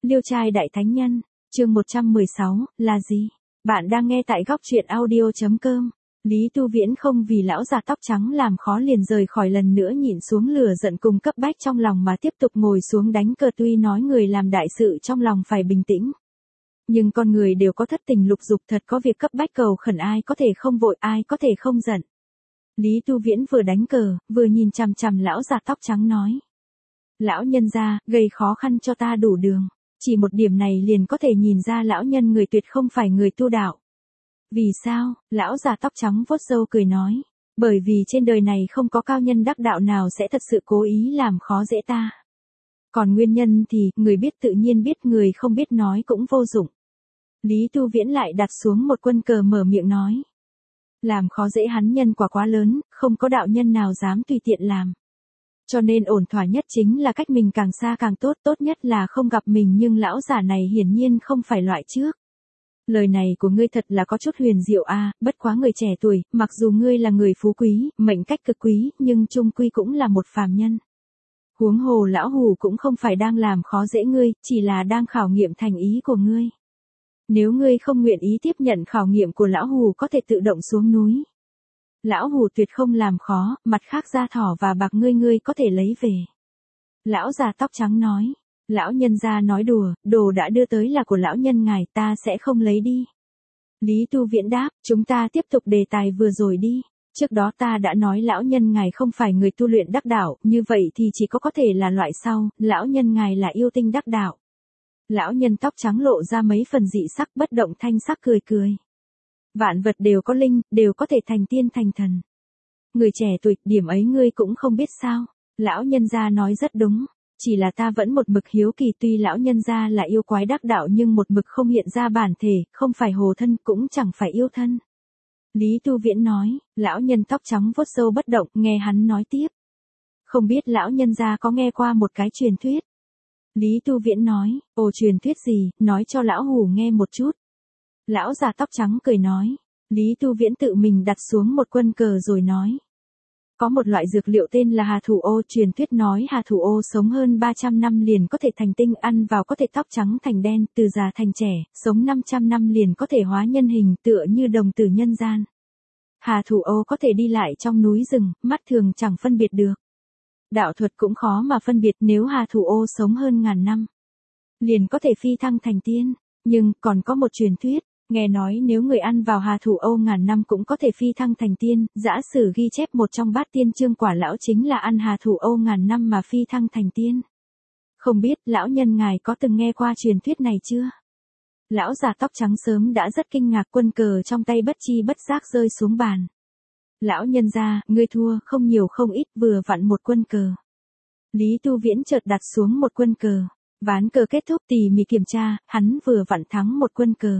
Liêu trai đại thánh nhân, chương 116, là gì? Bạn đang nghe tại góc truyện audio.com. Lý Tu Viễn không vì lão già tóc trắng làm khó liền rời khỏi, lần nữa nhịn xuống lửa giận cùng cấp bách trong lòng mà tiếp tục ngồi xuống đánh cờ. Tuy nói người làm đại sự trong lòng phải bình tĩnh, nhưng con người đều có thất tình lục dục, thật có việc cấp bách cầu khẩn ai có thể không vội, ai có thể không giận. Lý Tu Viễn vừa đánh cờ, vừa nhìn chằm chằm lão già tóc trắng nói. Lão nhân gia, gây khó khăn cho ta đủ đường. Chỉ một điểm này liền có thể nhìn ra lão nhân người tuyệt không phải người tu đạo. Vì sao? Lão già tóc trắng vuốt râu cười nói. Bởi vì trên đời này không có cao nhân đắc đạo nào sẽ thật sự cố ý làm khó dễ ta. Còn nguyên nhân thì, người biết tự nhiên biết, người không biết nói cũng vô dụng. Lý Tu Viễn lại đặt xuống một quân cờ mở miệng nói. Làm khó dễ hắn nhân quả quá lớn, không có đạo nhân nào dám tùy tiện làm. Cho nên ổn thỏa nhất chính là cách mình càng xa càng tốt, tốt nhất là không gặp mình, nhưng lão giả này hiển nhiên không phải loại trước. Lời này của ngươi thật là có chút huyền diệu a, bất quá người trẻ tuổi, mặc dù ngươi là người phú quý, mệnh cách cực quý, nhưng chung quy cũng là một phàm nhân. Huống hồ lão hủ cũng không phải đang làm khó dễ ngươi, chỉ là đang khảo nghiệm thành ý của ngươi. Nếu ngươi không nguyện ý tiếp nhận khảo nghiệm của lão hủ có thể tự động xuống núi. Lão hủ tuyệt không làm khó, mặt khác da thỏ và bạc ngươi có thể lấy về. Lão già tóc trắng nói, lão nhân gia nói đùa, đồ đã đưa tới là của lão nhân ngài, ta sẽ không lấy đi. Lý Tu Viễn đáp, chúng ta tiếp tục đề tài vừa rồi đi. Trước đó ta đã nói lão nhân ngài không phải người tu luyện đắc đạo, như vậy thì chỉ có thể là loại sau, lão nhân ngài là yêu tinh đắc đạo. Lão nhân tóc trắng lộ ra mấy phần dị sắc, bất động thanh sắc cười cười. Vạn vật đều có linh, đều có thể thành tiên thành thần. Người trẻ tuổi, điểm ấy ngươi cũng không biết sao? Lão nhân gia nói rất đúng, chỉ là ta vẫn một mực hiếu kỳ, tuy lão nhân gia là yêu quái đắc đạo nhưng một mực không hiện ra bản thể, không phải hồ thân cũng chẳng phải yêu thân. Lý Tu Viễn nói, lão nhân tóc trắng vuốt râu bất động, nghe hắn nói tiếp. Không biết lão nhân gia có nghe qua một cái truyền thuyết. Lý Tu Viễn nói, ồ, truyền thuyết gì, nói cho lão hủ nghe một chút. Lão già tóc trắng cười nói. Lý Tu Viễn tự mình đặt xuống một quân cờ rồi nói. Có một loại dược liệu tên là hà thủ ô, truyền thuyết nói hà thủ ô sống hơn 300 năm liền có thể thành tinh, ăn vào có thể tóc trắng thành đen, từ già thành trẻ, sống 500 năm liền có thể hóa nhân hình, tựa như đồng tử nhân gian. Hà thủ ô có thể đi lại trong núi rừng, mắt thường chẳng phân biệt được. Đạo thuật cũng khó mà phân biệt, nếu hà thủ ô sống hơn ngàn năm, liền có thể phi thăng thành tiên. Nhưng, còn có một truyền thuyết, nghe nói nếu người ăn vào hà thủ ô ngàn năm cũng có thể phi thăng thành tiên, giả sử ghi chép một trong bát tiên chương quả lão chính là ăn hà thủ ô ngàn năm mà phi thăng thành tiên. Không biết lão nhân ngài có từng nghe qua truyền thuyết này chưa? Lão già tóc trắng sớm đã rất kinh ngạc, quân cờ trong tay bất chi bất giác rơi xuống bàn. Lão nhân gia, ngươi thua, không nhiều không ít, vừa vặn một quân cờ. Lý Tu Viễn chợt đặt xuống một quân cờ. Ván cờ kết thúc, tỉ mỉ kiểm tra, hắn vừa vặn thắng một quân cờ.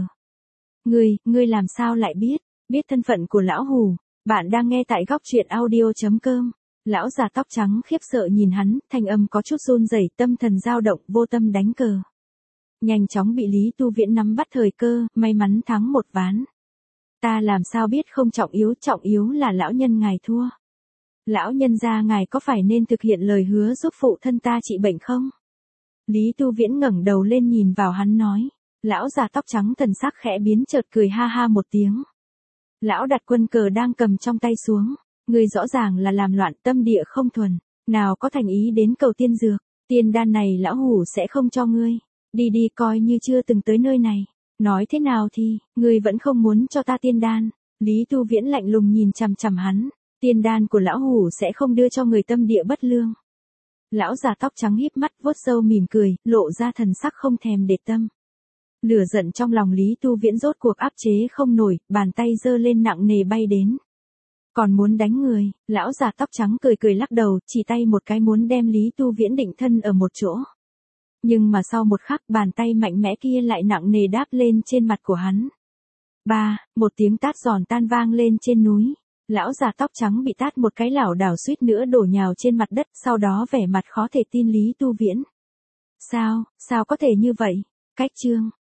Ngươi làm sao lại biết thân phận của lão hủ? Bạn đang nghe tại góc truyện audio.com. Lão già tóc trắng khiếp sợ nhìn hắn, thanh âm có chút run rẩy, tâm thần dao động, vô tâm đánh cờ. Nhanh chóng bị Lý Tu Viễn nắm bắt thời cơ, may mắn thắng một ván. Ta làm sao biết, không trọng yếu là lão nhân ngài thua. Lão nhân gia ngài có phải nên thực hiện lời hứa giúp phụ thân ta trị bệnh không? Lý Tu Viễn ngẩng đầu lên nhìn vào hắn nói. Lão già tóc trắng thần sắc khẽ biến, chợt cười ha ha một tiếng. Lão đặt quân cờ đang cầm trong tay xuống. Ngươi rõ ràng là làm loạn, tâm địa không thuần, nào có thành ý đến cầu tiên dược. Tiên đan này lão hủ sẽ không cho ngươi. Đi coi như chưa từng tới nơi này. Nói thế nào thì, ngươi vẫn không muốn cho ta tiên đan. Lý Tu Viễn lạnh lùng nhìn chằm chằm hắn. Tiên đan của lão hủ sẽ không đưa cho người tâm địa bất lương. Lão già tóc trắng híp mắt vuốt râu mỉm cười, lộ ra thần sắc không thèm để tâm. Lửa giận trong lòng Lý Tu Viễn rốt cuộc áp chế không nổi, bàn tay giơ lên nặng nề bay đến. Còn muốn đánh người, lão già tóc trắng cười lắc đầu, chỉ tay một cái muốn đem Lý Tu Viễn định thân ở một chỗ. Nhưng mà sau một khắc, bàn tay mạnh mẽ kia lại nặng nề đáp lên trên mặt của hắn. Một tiếng tát giòn tan vang lên trên núi. Lão già tóc trắng bị tát một cái lảo đảo suýt nữa đổ nhào trên mặt đất, sau đó vẻ mặt khó thể tin Lý Tu Viễn. Sao có thể như vậy? Cách chương